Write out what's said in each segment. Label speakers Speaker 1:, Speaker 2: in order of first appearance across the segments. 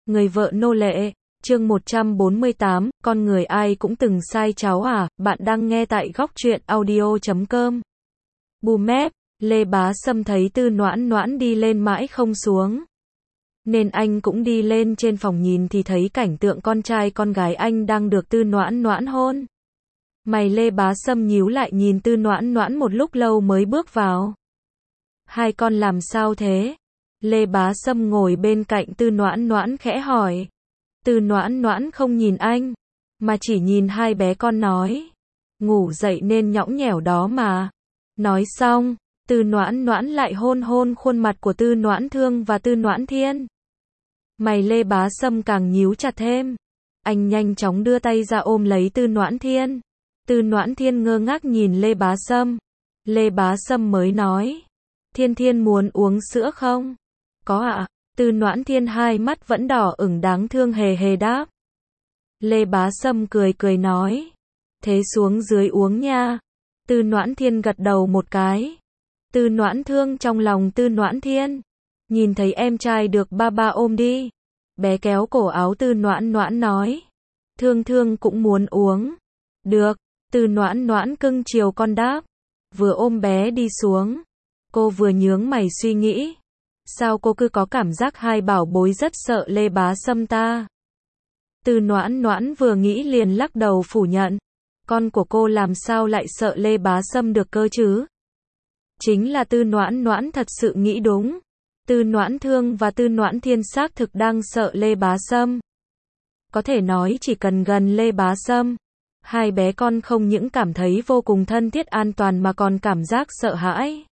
Speaker 1: Người vợ nô lệ, chương 148, con người ai cũng từng sai cháu à, bạn đang nghe tại góc truyện audio.com. Bù mép, Lê Bá Sâm thấy Tư Noãn Noãn đi lên mãi không xuống. Nên anh cũng đi lên trên phòng nhìn thì thấy cảnh tượng con trai con gái anh đang được Tư Noãn Noãn hôn. Mày Lê Bá Sâm nhíu lại nhìn Tư Noãn Noãn một lúc lâu mới bước vào. Hai con làm sao thế? Lê Bá Sâm ngồi bên cạnh Tư Noãn Noãn khẽ hỏi. Tư Noãn Noãn không nhìn anh, mà chỉ nhìn hai bé con nói. Ngủ dậy nên nhõng nhẽo đó mà. Nói xong, Tư Noãn Noãn lại hôn hôn khuôn mặt của Tư Noãn Thương và Tư Noãn Thiên. Mày Lê Bá Sâm càng nhíu chặt thêm. Anh nhanh chóng đưa tay ra ôm lấy Tư Noãn Thiên. Tư Noãn Thiên ngơ ngác nhìn Lê Bá Sâm. Lê Bá Sâm mới nói. Thiên Thiên muốn uống sữa không? Có ạ. Tư Noãn Thiên hai mắt vẫn đỏ ửng đáng thương hề hề đáp. Lê Bá Sâm cười cười nói. Thế xuống dưới uống nha. Tư Noãn Thiên gật đầu một cái. Tư Noãn Thương trong lòng Tư Noãn Thiên. Nhìn thấy em trai được ba ôm đi. Bé kéo cổ áo Tư Noãn Noãn nói. Thương Thương cũng muốn uống. Được. Tư Noãn Noãn cưng chiều con đáp. Vừa ôm bé đi xuống. Cô vừa nhướng mày suy nghĩ. Sao cô cứ có cảm giác hai bảo bối rất sợ Lê Bá Sâm ta? Tư Noãn Noãn vừa nghĩ liền lắc đầu phủ nhận. Con của cô làm sao lại sợ Lê Bá Sâm được cơ chứ? Chính là Tư Noãn Noãn thật sự nghĩ đúng. Tư Noãn Thương và Tư Noãn Thiên xác thực đang sợ Lê Bá Sâm. Có thể nói chỉ cần gần Lê Bá Sâm, hai bé con không những cảm thấy vô cùng thân thiết an toàn mà còn cảm giác sợ hãi.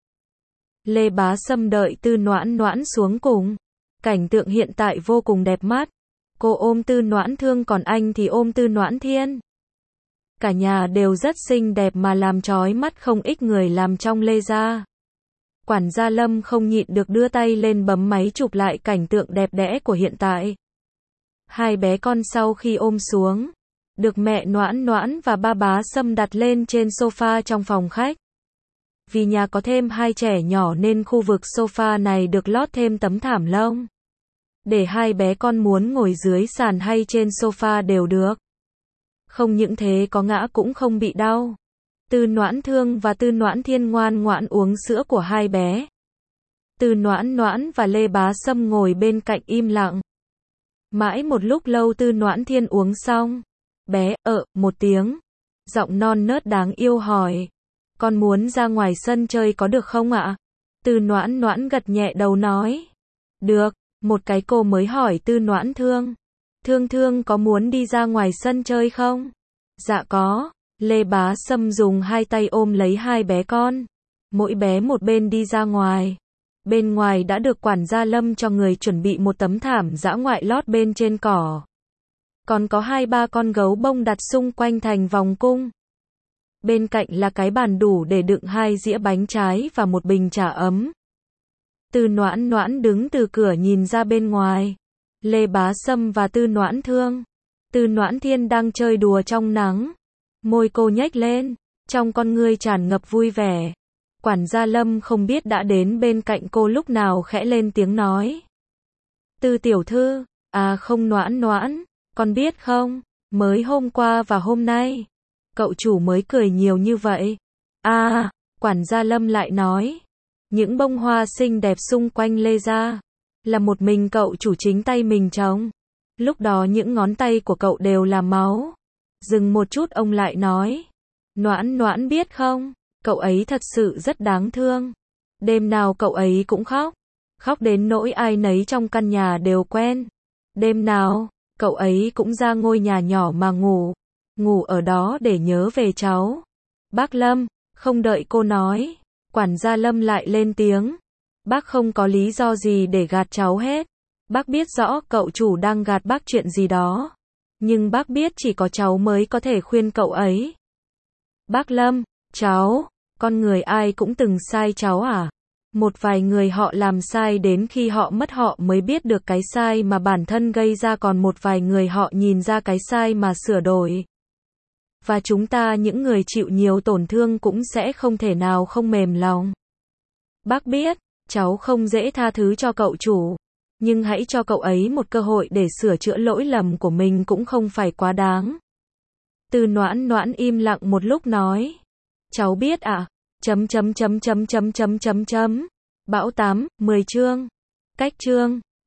Speaker 1: Lê Bá Sâm đợi Tư Noãn Noãn xuống cùng. Cảnh tượng hiện tại vô cùng đẹp mắt. Cô ôm Tư Noãn Thương còn anh thì ôm Tư Noãn Thiên. Cả nhà đều rất xinh đẹp mà làm chói mắt không ít người làm trong Lê gia. Quản gia Lâm không nhịn được đưa tay lên bấm máy chụp lại cảnh tượng đẹp đẽ của hiện tại. Hai bé con sau khi ôm xuống, được mẹ Noãn Noãn và ba Bá Sâm đặt lên trên sofa trong phòng khách. Vì nhà có thêm hai trẻ nhỏ nên khu vực sofa này được lót thêm tấm thảm lông. Để hai bé con muốn ngồi dưới sàn hay trên sofa đều được. Không những thế có ngã cũng không bị đau. Tư Noãn Thương và Tư Noãn Thiên ngoan ngoãn uống sữa của hai bé. Tư Noãn Noãn và Lê Bá Sâm ngồi bên cạnh im lặng. Mãi một lúc lâu Tư Noãn Thiên uống xong. Bé một tiếng. Giọng non nớt đáng yêu hỏi. Con muốn ra ngoài sân chơi có được không ạ? Tư Noãn Noãn gật nhẹ đầu nói. Được, một cái cô mới hỏi Tư Noãn Thương. Thương Thương có muốn đi ra ngoài sân chơi không? Dạ có. Lê Bá Sâm dùng hai tay ôm lấy hai bé con. Mỗi bé một bên đi ra ngoài. Bên ngoài đã được quản gia Lâm cho người chuẩn bị một tấm thảm dã ngoại lót bên trên cỏ. Còn có hai ba con gấu bông đặt xung quanh thành vòng cung. Bên cạnh là cái bàn đủ để đựng hai dĩa bánh trái và một bình trà ấm. Tư Noãn Noãn đứng từ cửa nhìn ra bên ngoài. Lê Bá Sâm và Tư Noãn Thương, Tư Noãn Thiên đang chơi đùa trong nắng. Môi cô nhếch lên, trong con ngươi tràn ngập vui vẻ. Quản gia Lâm không biết đã đến bên cạnh cô lúc nào khẽ lên tiếng nói. Tư tiểu thư, à không Noãn Noãn, con biết không, mới hôm qua và hôm nay, cậu chủ mới cười nhiều như vậy. À, quản gia Lâm lại nói. Những bông hoa xinh đẹp xung quanh Lê gia, là một mình cậu chủ chính tay mình trồng. Lúc đó những ngón tay của cậu đều là máu. Dừng một chút ông lại nói. Noãn Noãn biết không, cậu ấy thật sự rất đáng thương. Đêm nào cậu ấy cũng khóc. Khóc đến nỗi ai nấy trong căn nhà đều quen. Đêm nào, cậu ấy cũng ra ngôi nhà nhỏ mà ngủ. Ngủ ở đó để nhớ về cháu. Bác Lâm, không đợi cô nói. Quản gia Lâm lại lên tiếng. Bác không có lý do gì để gạt cháu hết. Bác biết rõ cậu chủ đang gạt bác chuyện gì đó. Nhưng bác biết chỉ có cháu mới có thể khuyên cậu ấy. Bác Lâm, cháu, con người ai cũng từng sai cháu à? Một vài người họ làm sai đến khi họ mất họ mới biết được cái sai mà bản thân gây ra, còn một vài người họ nhìn ra cái sai mà sửa đổi. Và chúng ta những người chịu nhiều tổn thương cũng sẽ không thể nào không mềm lòng. Bác biết, cháu không dễ tha thứ cho cậu chủ. Nhưng hãy cho cậu ấy một cơ hội để sửa chữa lỗi lầm của mình cũng không phải quá đáng. Tư Noãn Noãn im lặng một lúc nói. Cháu biết ạ. Bão 8, 10 chương. Cách chương.